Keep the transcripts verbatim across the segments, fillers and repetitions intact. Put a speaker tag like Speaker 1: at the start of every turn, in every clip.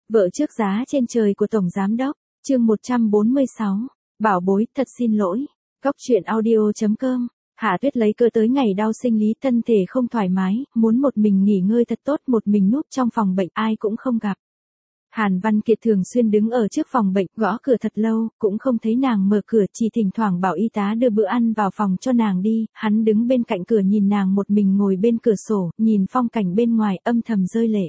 Speaker 1: Vợ trước giá trên trời của Tổng Giám Đốc, chương một trăm bốn mươi sáu, bảo bối, thật xin lỗi. Góc truyện audio chấm com. Hạ Tuyết lấy cơ tới ngày đau sinh lý, thân thể không thoải mái, muốn một mình nghỉ ngơi thật tốt, một mình núp trong phòng bệnh, ai cũng không gặp. Hàn Văn Kiệt thường xuyên đứng ở trước phòng bệnh, gõ cửa thật lâu, cũng không thấy nàng mở cửa, chỉ thỉnh thoảng bảo y tá đưa bữa ăn vào phòng cho nàng đi. Hắn đứng bên cạnh cửa nhìn nàng một mình ngồi bên cửa sổ, nhìn phong cảnh bên ngoài, âm thầm rơi lệ.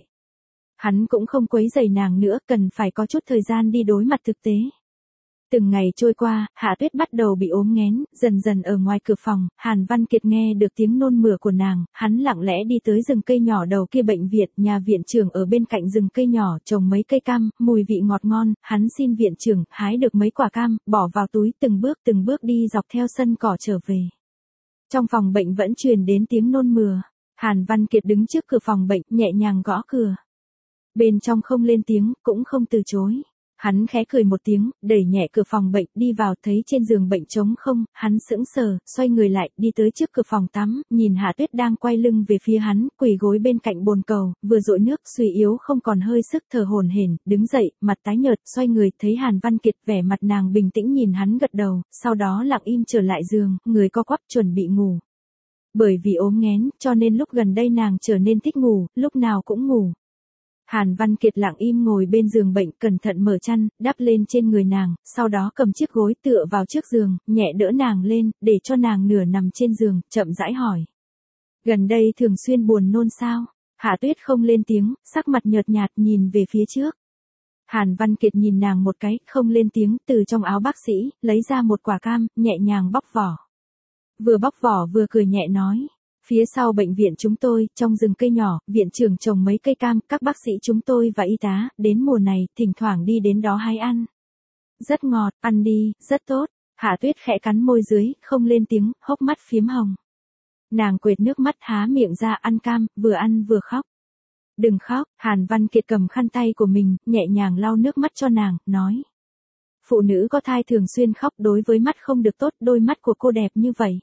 Speaker 1: Hắn cũng không quấy rầy nàng nữa, cần phải có chút thời gian đi đối mặt thực tế. Từng ngày trôi qua, Hạ Tuyết bắt đầu bị ốm nghén, dần dần ở ngoài cửa phòng, Hàn Văn Kiệt nghe được tiếng nôn mửa của nàng, hắn lặng lẽ đi tới rừng cây nhỏ đầu kia bệnh viện, nhà viện trưởng ở bên cạnh rừng cây nhỏ, trồng mấy cây cam, mùi vị ngọt ngon, hắn xin viện trưởng, hái được mấy quả cam, bỏ vào túi, từng bước từng bước đi dọc theo sân cỏ trở về. Trong phòng bệnh vẫn truyền đến tiếng nôn mửa, Hàn Văn Kiệt đứng trước cửa phòng bệnh, nhẹ nhàng gõ cửa. Bên trong không lên tiếng, cũng không từ chối. Hắn khẽ cười một tiếng, đẩy nhẹ cửa phòng bệnh, đi vào, thấy trên giường bệnh trống không, hắn sững sờ, xoay người lại, đi tới trước cửa phòng tắm, nhìn Hạ Tuyết đang quay lưng về phía hắn, quỳ gối bên cạnh bồn cầu, vừa dội nước, suy yếu không còn hơi sức, thở hổn hển, đứng dậy, mặt tái nhợt, xoay người, thấy Hàn Văn Kiệt, vẻ mặt nàng bình tĩnh nhìn hắn gật đầu, sau đó lặng im trở lại giường, người co quắp chuẩn bị ngủ. Bởi vì ốm nghén, cho nên lúc gần đây nàng trở nên thích ngủ, lúc nào cũng ngủ. Hàn Văn Kiệt lặng im ngồi bên giường bệnh, cẩn thận mở chăn, đắp lên trên người nàng, sau đó cầm chiếc gối tựa vào trước giường, nhẹ đỡ nàng lên, để cho nàng nửa nằm trên giường, chậm rãi hỏi. Gần đây thường xuyên buồn nôn sao? Hạ Tuyết không lên tiếng, sắc mặt nhợt nhạt nhìn về phía trước. Hàn Văn Kiệt nhìn nàng một cái, không lên tiếng, từ trong áo bác sĩ, lấy ra một quả cam, nhẹ nhàng bóc vỏ. Vừa bóc vỏ vừa cười nhẹ nói. Phía sau bệnh viện chúng tôi, trong rừng cây nhỏ, viện trưởng trồng mấy cây cam, các bác sĩ chúng tôi và y tá, đến mùa này, thỉnh thoảng đi đến đó hái ăn. Rất ngọt, ăn đi, rất tốt. Hạ Tuyết khẽ cắn môi dưới, không lên tiếng, hốc mắt phiếm hồng. Nàng quệt nước mắt, há miệng ra ăn cam, vừa ăn vừa khóc. Đừng khóc, Hàn Văn Kiệt cầm khăn tay của mình, nhẹ nhàng lau nước mắt cho nàng, nói. Phụ nữ có thai thường xuyên khóc, đối với mắt không được tốt, đôi mắt của cô đẹp như vậy.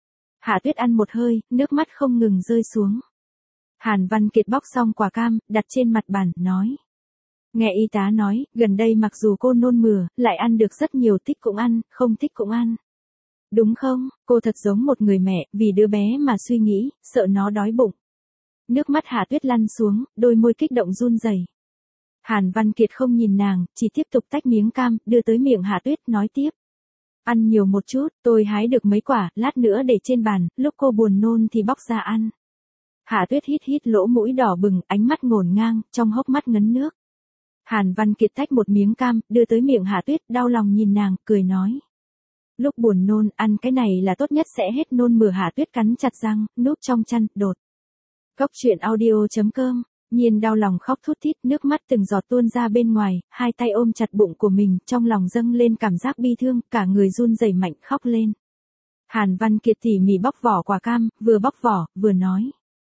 Speaker 1: Hạ Tuyết ăn một hơi, nước mắt không ngừng rơi xuống. Hàn Văn Kiệt bóc xong quả cam, đặt trên mặt bàn, nói. Nghe y tá nói, gần đây mặc dù cô nôn mửa, lại ăn được rất nhiều, thích cũng ăn, không thích cũng ăn. Đúng không, cô thật giống một người mẹ, vì đứa bé mà suy nghĩ, sợ nó đói bụng. Nước mắt Hạ Tuyết lăn xuống, đôi môi kích động run rẩy. Hàn Văn Kiệt không nhìn nàng, chỉ tiếp tục tách miếng cam, đưa tới miệng Hạ Tuyết, nói tiếp. Ăn nhiều một chút, tôi hái được mấy quả, lát nữa để trên bàn, lúc cô buồn nôn thì bóc ra ăn. Hạ Tuyết hít hít lỗ mũi đỏ bừng, ánh mắt ngổn ngang, trong hốc mắt ngấn nước. Hàn Văn Kiệt tách một miếng cam, đưa tới miệng Hạ Tuyết, đau lòng nhìn nàng, cười nói. Lúc buồn nôn, ăn cái này là tốt nhất, sẽ hết nôn mửa. Hạ Tuyết cắn chặt răng, núp trong chăn, đột. Góc truyện audio chấm com. Nhiên đau lòng khóc thút thít, nước mắt từng giọt tuôn ra bên ngoài, hai tay ôm chặt bụng của mình, trong lòng dâng lên cảm giác bi thương, cả người run rẩy mạnh, khóc lên. Hàn Văn Kiệt tỉ mỉ bóc vỏ quả cam, vừa bóc vỏ, vừa nói.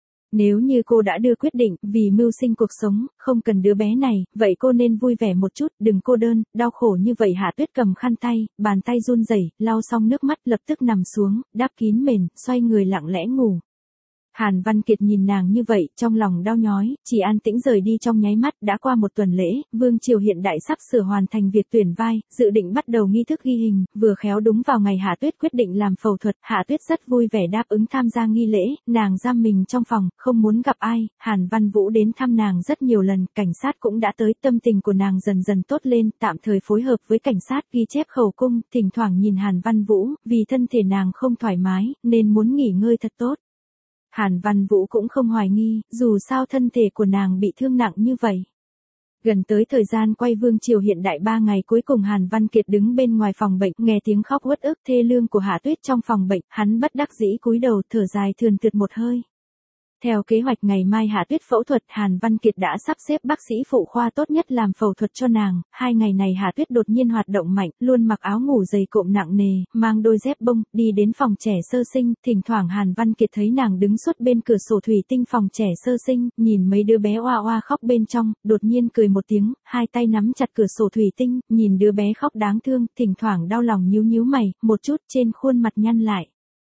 Speaker 1: Nếu như cô đã đưa quyết định, vì mưu sinh cuộc sống, không cần đứa bé này, vậy cô nên vui vẻ một chút, đừng cô đơn, đau khổ như vậy. Hạ Tuyết cầm khăn tay, bàn tay run rẩy, lau xong nước mắt, lập tức nằm xuống, đắp kín mền, xoay người lặng lẽ ngủ. Hàn Văn Kiệt nhìn nàng như vậy, trong lòng đau nhói, chỉ an tĩnh rời đi trong nháy mắt. Đã qua một tuần lễ, Vương Triều hiện đại sắp sửa hoàn thành việc tuyển vai, dự định bắt đầu nghi thức ghi hình, vừa khéo đúng vào ngày Hạ Tuyết quyết định làm phẫu thuật. Hạ Tuyết rất vui vẻ đáp ứng tham gia nghi lễ, nàng giam mình trong phòng, không muốn gặp ai. Hàn Văn Vũ đến thăm nàng rất nhiều lần, cảnh sát cũng đã tới, tâm tình của nàng dần dần tốt lên, tạm thời phối hợp với cảnh sát ghi chép khẩu cung, thỉnh thoảng nhìn Hàn Văn Vũ, vì thân thể nàng không thoải mái, nên muốn nghỉ ngơi thật tốt. Hàn Văn Vũ cũng không hoài nghi, dù sao thân thể của nàng bị thương nặng như vậy. Gần tới thời gian quay Vương Triều hiện đại ba ngày cuối cùng, Hàn Văn Kiệt đứng bên ngoài phòng bệnh, nghe tiếng khóc uất ức thê lương của Hạ Tuyết trong phòng bệnh, hắn bất đắc dĩ cúi đầu, thở dài thườn thượt một hơi. Theo kế hoạch ngày mai Hạ Tuyết phẫu thuật, Hàn Văn Kiệt đã sắp xếp bác sĩ phụ khoa tốt nhất làm phẫu thuật cho nàng. Hai ngày này Hạ Tuyết đột nhiên hoạt động mạnh, luôn mặc áo ngủ dày cộm nặng nề, mang đôi dép bông, đi đến phòng trẻ sơ sinh. Thỉnh thoảng Hàn Văn Kiệt thấy nàng đứng suốt bên cửa sổ thủy tinh phòng trẻ sơ sinh, nhìn mấy đứa bé oa oa khóc bên trong, đột nhiên cười một tiếng, hai tay nắm chặt cửa sổ thủy tinh, nhìn đứa bé khóc đáng thương, thỉnh thoảng đau lòng nhíu nhíu mày, một chút trên khuôn mặt nhăn lại.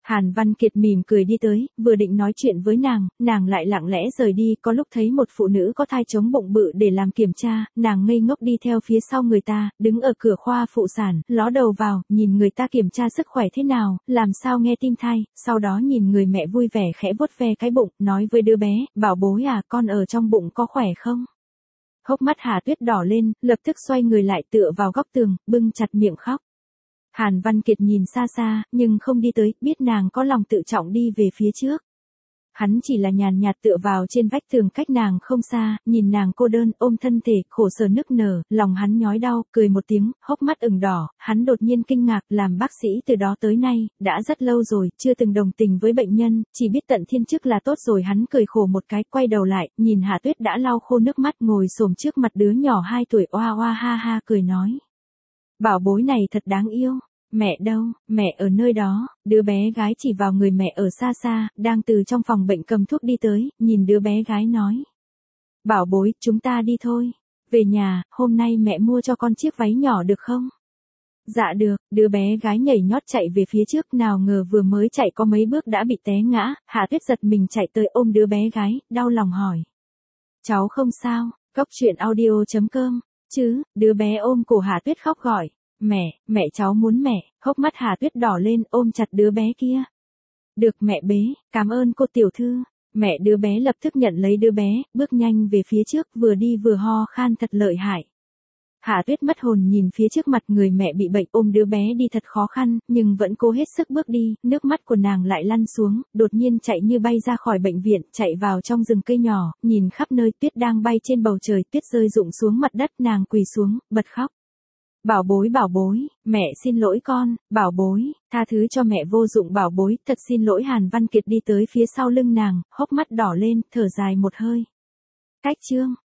Speaker 1: Hàn Văn Kiệt mỉm cười đi tới, vừa định nói chuyện với nàng, nàng lại lặng lẽ rời đi, có lúc thấy một phụ nữ có thai chống bụng bự để làm kiểm tra, nàng ngây ngốc đi theo phía sau người ta, đứng ở cửa khoa phụ sản, ló đầu vào, nhìn người ta kiểm tra sức khỏe thế nào, làm sao nghe tim thai, sau đó nhìn người mẹ vui vẻ khẽ vuốt ve cái bụng, nói với đứa bé, bảo bối à, con ở trong bụng có khỏe không? Hốc mắt Hà Tuyết đỏ lên, lập tức xoay người lại tựa vào góc tường, bưng chặt miệng khóc. Hàn Văn Kiệt nhìn xa xa, nhưng không đi tới, biết nàng có lòng tự trọng đi về phía trước. Hắn chỉ là nhàn nhạt tựa vào trên vách tường cách nàng không xa, nhìn nàng cô đơn, ôm thân thể, khổ sở nức nở, lòng hắn nhói đau, cười một tiếng, hốc mắt ửng đỏ, hắn đột nhiên kinh ngạc, làm bác sĩ từ đó tới nay, đã rất lâu rồi, chưa từng đồng tình với bệnh nhân, chỉ biết tận thiên chức là tốt rồi. Hắn cười khổ một cái, quay đầu lại, nhìn Hạ Tuyết đã lau khô nước mắt, ngồi xổm trước mặt đứa nhỏ hai tuổi, oa oa ha ha cười nói. Bảo bối này thật đáng yêu. Mẹ đâu, mẹ ở nơi đó, đứa bé gái chỉ vào người mẹ ở xa xa, đang từ trong phòng bệnh cầm thuốc đi tới, nhìn đứa bé gái nói. Bảo bối, chúng ta đi thôi. Về nhà, hôm nay mẹ mua cho con chiếc váy nhỏ được không? Dạ được, đứa bé gái nhảy nhót chạy về phía trước, nào ngờ vừa mới chạy có mấy bước đã bị té ngã, Hạ Tuyết giật mình chạy tới ôm đứa bé gái, đau lòng hỏi. Cháu không sao, Cốc truyện audio chấm com, chứ, đứa bé ôm cổ Hạ Tuyết khóc gọi. Mẹ, mẹ cháu muốn mẹ, hốc mắt Hà Tuyết đỏ lên, ôm chặt đứa bé kia. Được mẹ bế, cảm ơn cô tiểu thư. Mẹ đứa bé lập tức nhận lấy đứa bé, bước nhanh về phía trước, vừa đi vừa ho khan thật lợi hại. Hà Tuyết mất hồn nhìn phía trước mặt người mẹ bị bệnh, ôm đứa bé đi thật khó khăn, nhưng vẫn cố hết sức bước đi, nước mắt của nàng lại lăn xuống, đột nhiên chạy như bay ra khỏi bệnh viện, chạy vào trong rừng cây nhỏ, nhìn khắp nơi, tuyết đang bay trên bầu trời, tuyết rơi rụng xuống mặt đất, nàng quỳ xuống, bật khóc. Bảo bối bảo bối, mẹ xin lỗi con, bảo bối, tha thứ cho mẹ vô dụng bảo bối, thật xin lỗi. Hàn Văn Kiệt đi tới phía sau lưng nàng, hốc mắt đỏ lên, thở dài một hơi. Cách chương